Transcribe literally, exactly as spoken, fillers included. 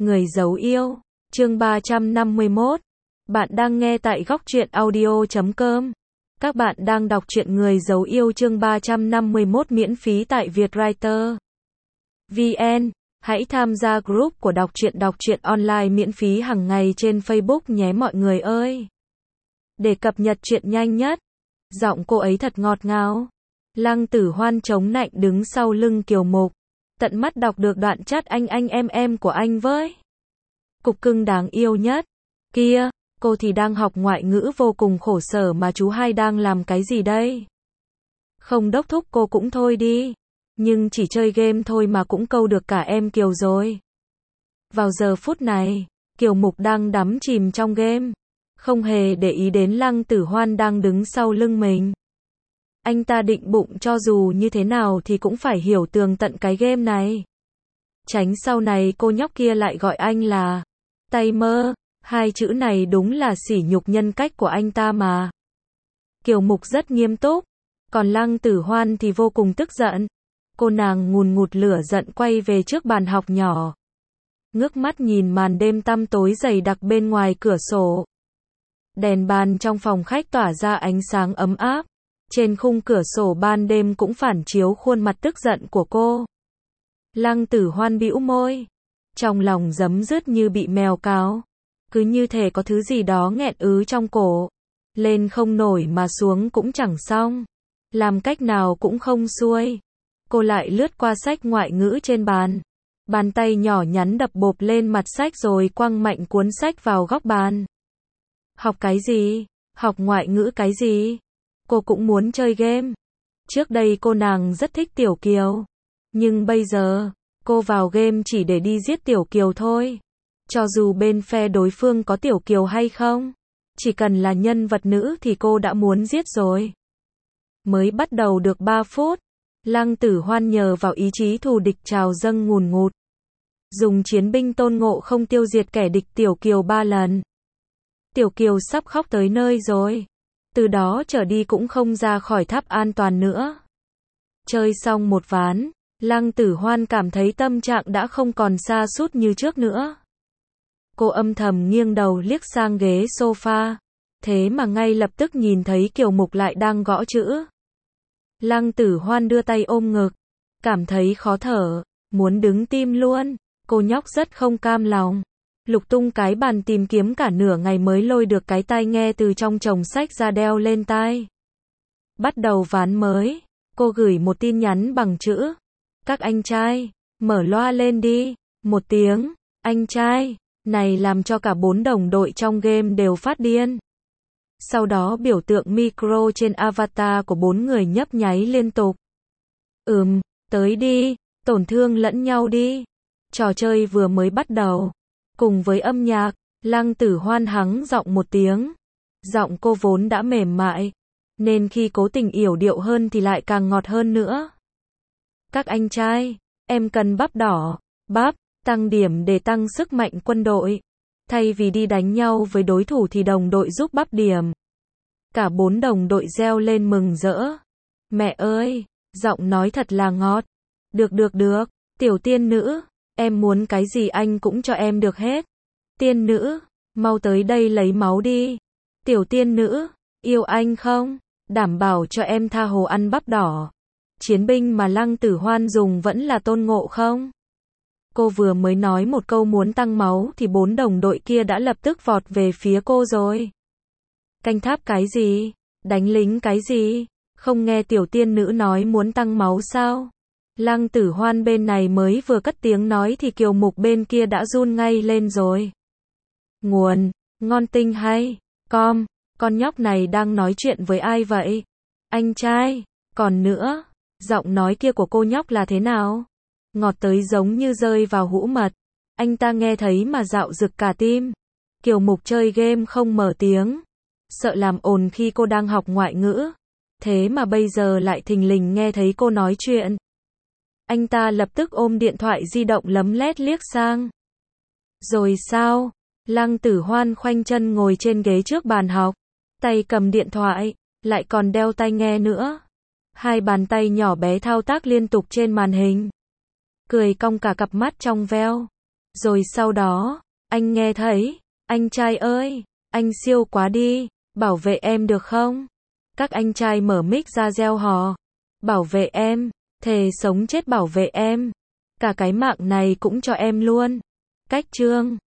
Người giấu yêu, chương ba trăm năm mươi mốt. Bạn đang nghe tại góc truyện audio chấm com. Các bạn đang đọc truyện Người giấu yêu chương ba trăm năm mươi mốt miễn phí tại Vietwriter vê en. Hãy tham gia group của đọc truyện đọc truyện online miễn phí hàng ngày trên Facebook nhé mọi người ơi. Để cập nhật truyện nhanh nhất. Giọng cô ấy thật ngọt ngào. Lăng Tử Hoan chống nạnh đứng sau lưng Kiều Mục. Tận mắt đọc được đoạn chat anh anh em em của anh với cục cưng đáng yêu nhất. Kia, cô thì đang học ngoại ngữ vô cùng khổ sở mà chú hai đang làm cái gì đây? Không đốc thúc cô cũng thôi đi. Nhưng chỉ chơi game thôi mà cũng câu được cả em Kiều rồi. Vào giờ phút này, Kiều Mục đang đắm chìm trong game. Không hề để ý đến Lăng Tử Hoan đang đứng sau lưng mình. Anh ta định bụng cho dù như thế nào thì cũng phải hiểu tường tận cái game này. Tránh sau này cô nhóc kia lại gọi anh là tay mơ. Hai chữ này đúng là sỉ nhục nhân cách của anh ta mà. Kiều Mục rất nghiêm túc. Còn Lăng Tử Hoan thì vô cùng tức giận. Cô nàng ngùn ngụt lửa giận quay về trước bàn học nhỏ. Ngước mắt nhìn màn đêm tăm tối dày đặc bên ngoài cửa sổ. Đèn bàn trong phòng khách tỏa ra ánh sáng ấm áp. Trên khung cửa sổ ban đêm cũng phản chiếu khuôn mặt tức giận của cô. Lăng Tử Hoan bĩu môi. Trong lòng giấm dứt như bị mèo cào. Cứ như thể có thứ gì đó nghẹn ứ trong cổ. Lên không nổi mà xuống cũng chẳng xong. Làm cách nào cũng không xuôi. Cô lại lướt qua sách ngoại ngữ trên bàn. Bàn tay nhỏ nhắn đập bộp lên mặt sách rồi quăng mạnh cuốn sách vào góc bàn. Học cái gì? Học ngoại ngữ cái gì? Cô cũng muốn chơi game. Trước đây cô nàng rất thích Tiểu Kiều. Nhưng bây giờ, cô vào game chỉ để đi giết Tiểu Kiều thôi. Cho dù bên phe đối phương có Tiểu Kiều hay không. Chỉ cần là nhân vật nữ thì cô đã muốn giết rồi. Mới bắt đầu được ba phút. Lăng Tử Hoan nhờ vào ý chí thù địch trào dâng ngùn ngụt. Dùng chiến binh tôn ngộ không tiêu diệt kẻ địch Tiểu Kiều ba lần. Tiểu Kiều sắp khóc tới nơi rồi. Từ đó trở đi cũng không ra khỏi tháp an toàn nữa. Chơi xong một ván, Lăng Tử Hoan cảm thấy tâm trạng đã không còn sa sút như trước nữa. Cô âm thầm nghiêng đầu liếc sang ghế sofa. Thế mà ngay lập tức nhìn thấy Kiều Mục lại đang gõ chữ. Lăng Tử Hoan đưa tay ôm ngực. Cảm thấy khó thở, muốn đứng tim luôn. Cô nhóc rất không cam lòng. Lục tung cái bàn tìm kiếm cả nửa ngày mới lôi được cái tai nghe từ trong chồng sách ra đeo lên tai. Bắt đầu ván mới. Cô gửi một tin nhắn bằng chữ. Các anh trai, mở loa lên đi. Một tiếng, anh trai, này làm cho cả bốn đồng đội trong game đều phát điên. Sau đó biểu tượng micro trên avatar của bốn người nhấp nháy liên tục. Ừm, tới đi, tổn thương lẫn nhau đi. Trò chơi vừa mới bắt đầu. Cùng với âm nhạc, Lăng Tử Hoan hắng giọng một tiếng. Giọng cô vốn đã mềm mại, nên khi cố tình yểu điệu hơn thì lại càng ngọt hơn nữa. Các anh trai, em cần bắp đỏ, bắp, tăng điểm để tăng sức mạnh quân đội. Thay vì đi đánh nhau với đối thủ thì đồng đội giúp bắp điểm. Cả bốn đồng đội reo lên mừng rỡ. Mẹ ơi, giọng nói thật là ngọt. Được được được, tiểu tiên nữ. Em muốn cái gì anh cũng cho em được hết. Tiên nữ, mau tới đây lấy máu đi. Tiểu tiên nữ, yêu anh không? Đảm bảo cho em tha hồ ăn bắp đỏ. Chiến binh mà Lăng Tử Hoan dùng vẫn là Tôn Ngộ không? Cô vừa mới nói một câu muốn tăng máu thì bốn đồng đội kia đã lập tức vọt về phía cô rồi. Canh tháp cái gì? Đánh lính cái gì? Không nghe tiểu tiên nữ nói muốn tăng máu sao? Lăng Tử Hoan bên này mới vừa cất tiếng nói thì Kiều Mục bên kia đã run ngay lên rồi. Nguồn, ngon tinh hay, com, con nhóc này đang nói chuyện với ai vậy? Anh trai, còn nữa, giọng nói kia của cô nhóc là thế nào? Ngọt tới giống như rơi vào hũ mật. Anh ta nghe thấy mà dạo rực cả tim. Kiều Mục chơi game không mở tiếng. Sợ làm ồn khi cô đang học ngoại ngữ. Thế mà bây giờ lại thình lình nghe thấy cô nói chuyện. Anh ta lập tức ôm điện thoại di động lấm lét liếc sang. Rồi sao? Lăng Tử Hoan khoanh chân ngồi trên ghế trước bàn học. Tay cầm điện thoại, lại còn đeo tai nghe nữa. Hai bàn tay nhỏ bé thao tác liên tục trên màn hình. Cười cong cả cặp mắt trong veo. Rồi sau đó, anh nghe thấy, anh trai ơi, anh siêu quá đi, bảo vệ em được không? Các anh trai mở mic ra reo hò, bảo vệ em, thề sống chết bảo vệ em, cả cái mạng này cũng cho em luôn. Cách chương